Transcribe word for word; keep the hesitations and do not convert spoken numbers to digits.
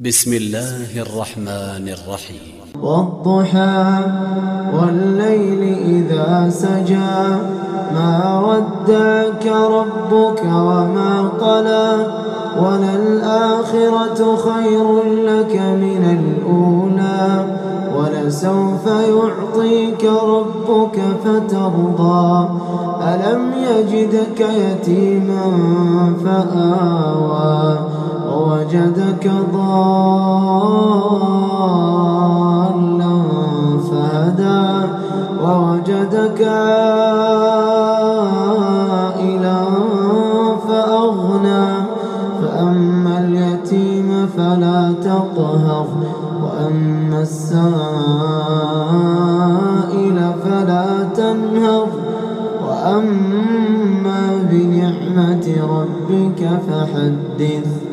بسم الله الرحمن الرحيم. والضحى والليل إذا سجى ما ودعك ربك وما قلى وللآخرة خير لك من الأولى ولسوف يعطيك ربك فترضى ألم يجدك يتيما فآوى ووجدك ضالا فهدى ووجدك عائلا فأغنى فأما اليتيم فلا تقهر وأما السائل فلا تنهر وأما بنعمة ربك فحدث.